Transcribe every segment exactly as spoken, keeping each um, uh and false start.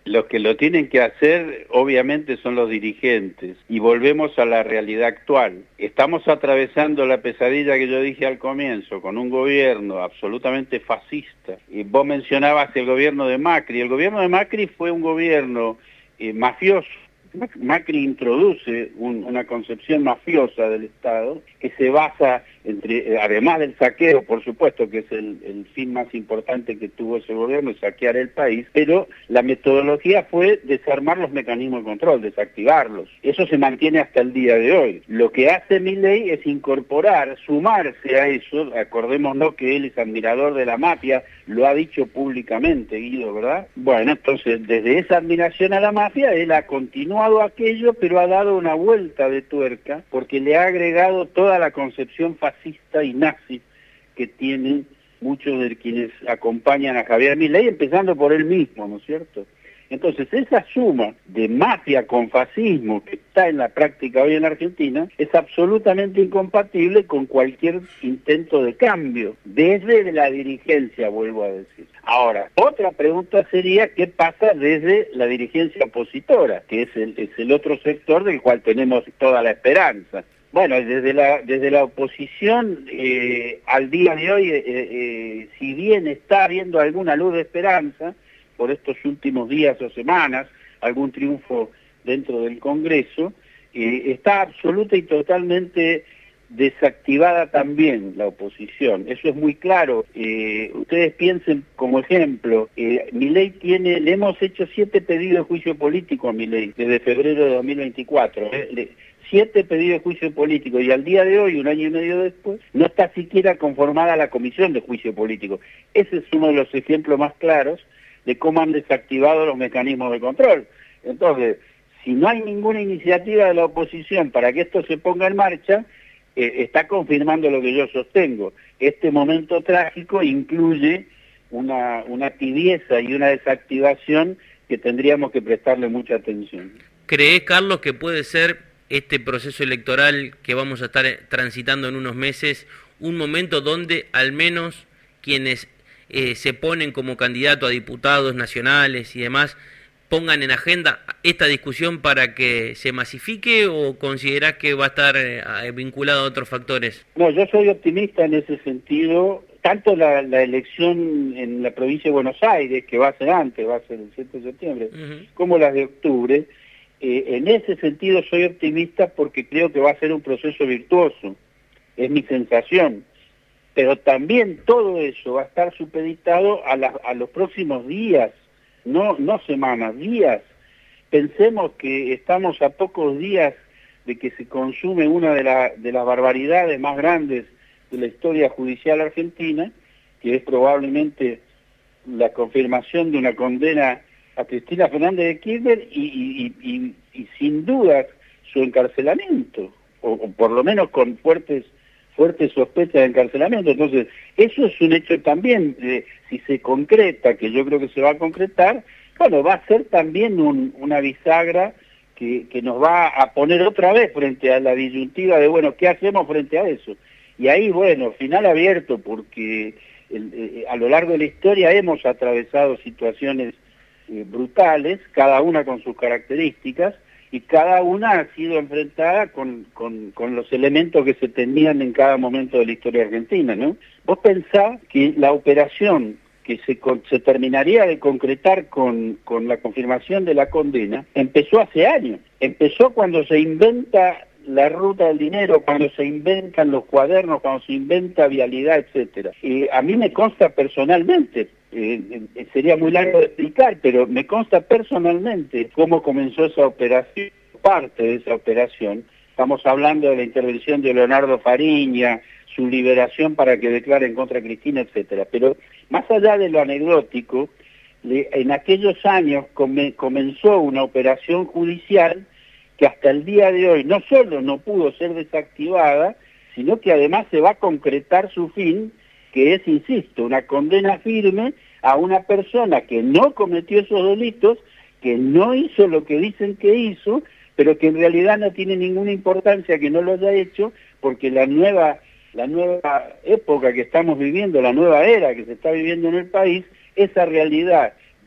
Los que lo tienen que hacer, obviamente, son los dirigentes. Y volvemos a la realidad actual. Estamos atravesando la pesadilla que yo dije al comienzo, con un gobierno absolutamente fascista. Y vos mencionabas el gobierno de Macri. El gobierno de Macri fue un gobierno eh, mafioso. Macri introduce un, una concepción mafiosa del Estado que se basa, entre, además del saqueo, por supuesto, que es el, el fin más importante que tuvo ese gobierno, saquear el país, pero la metodología fue desarmar los mecanismos de control, desactivarlos. Eso se mantiene hasta el día de hoy. Lo que hace Milei es incorporar, sumarse a eso. Acordémonos que él es admirador de la mafia, lo ha dicho públicamente, Guido, ¿verdad? Bueno, entonces, desde esa admiración a la mafia, él ha continuado aquello, pero ha dado una vuelta de tuerca, porque le ha agregado toda la concepción fascista y nazi que tienen muchos de quienes acompañan a Javier Milei, empezando por él mismo, ¿no es cierto? Entonces, esa suma de mafia con fascismo que está en la práctica hoy en Argentina es absolutamente incompatible con cualquier intento de cambio, desde la dirigencia, vuelvo a decir. Ahora, otra pregunta sería, ¿qué pasa desde la dirigencia opositora? Que es el, es el otro sector del cual tenemos toda la esperanza. Bueno, desde la desde la oposición, eh, al día de hoy, eh, eh, si bien está habiendo alguna luz de esperanza, por estos últimos días o semanas, algún triunfo dentro del Congreso, eh, está absoluta y totalmente desactivada también la oposición. Eso es muy claro. Eh, ustedes piensen como ejemplo, eh, Milei tiene, le hemos hecho siete pedidos de juicio político a Milei desde febrero de dos mil veinticuatro. Eh, le, siete pedidos de juicio político, y al día de hoy, un año y medio después, no está siquiera conformada la comisión de juicio político. Ese es uno de los ejemplos más claros de cómo han desactivado los mecanismos de control. Entonces, si no hay ninguna iniciativa de la oposición para que esto se ponga en marcha, eh, está confirmando lo que yo sostengo. Este momento trágico incluye una, una tibieza y una desactivación que tendríamos que prestarle mucha atención. ¿Crees, Carlos, que puede ser este proceso electoral que vamos a estar transitando en unos meses un momento donde al menos quienes Eh, se ponen como candidato a diputados nacionales y demás, pongan en agenda esta discusión para que se masifique, o considerás que va a estar eh, vinculado a otros factores? No, yo soy optimista en ese sentido. Tanto la, la elección en la provincia de Buenos Aires, que va a ser antes, va a ser el siete de septiembre, uh-huh, como las de octubre, eh, en ese sentido soy optimista porque creo que va a ser un proceso virtuoso. Es mi sensación. Pero también todo eso va a estar supeditado a, la, a los próximos días, no, no semanas, días. Pensemos que estamos a pocos días de que se consume una de, la, de las barbaridades más grandes de la historia judicial argentina, que es probablemente la confirmación de una condena a Cristina Fernández de Kirchner y, y, y, y sin duda su encarcelamiento, o, o por lo menos con fuertes fuerte sospecha de encarcelamiento. Entonces, eso es un hecho también, eh, si se concreta, que yo creo que se va a concretar, bueno, va a ser también un, una bisagra que, que nos va a poner otra vez frente a la disyuntiva de, bueno, ¿qué hacemos frente a eso? Y ahí, bueno, final abierto, porque el, eh, a lo largo de la historia hemos atravesado situaciones eh, brutales, cada una con sus características, y cada una ha sido enfrentada con, con, con los elementos que se tenían en cada momento de la historia argentina, ¿no? Vos pensás que la operación que se, se terminaría de concretar con, con la confirmación de la condena empezó hace años. Empezó cuando se inventa la ruta del dinero, cuando se inventan los cuadernos, cuando se inventa vialidad, etcétera. Y a mí me consta personalmente, Eh, eh, sería muy largo de explicar, pero me consta personalmente cómo comenzó esa operación, parte de esa operación. Estamos hablando de la intervención de Leonardo Fariña, su liberación para que declare en contra de Cristina, etcétera. Pero más allá de lo anecdótico, le, en aquellos años come, comenzó una operación judicial que hasta el día de hoy no solo no pudo ser desactivada, sino que además se va a concretar su fin, que es, insisto, una condena firme a una persona que no cometió esos delitos, que no hizo lo que dicen que hizo, pero que en realidad no tiene ninguna importancia que no lo haya hecho, porque la nueva, la nueva época que estamos viviendo, la nueva era que se está viviendo en el país, esa realidad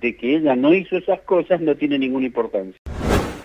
de que ella no hizo esas cosas no tiene ninguna importancia.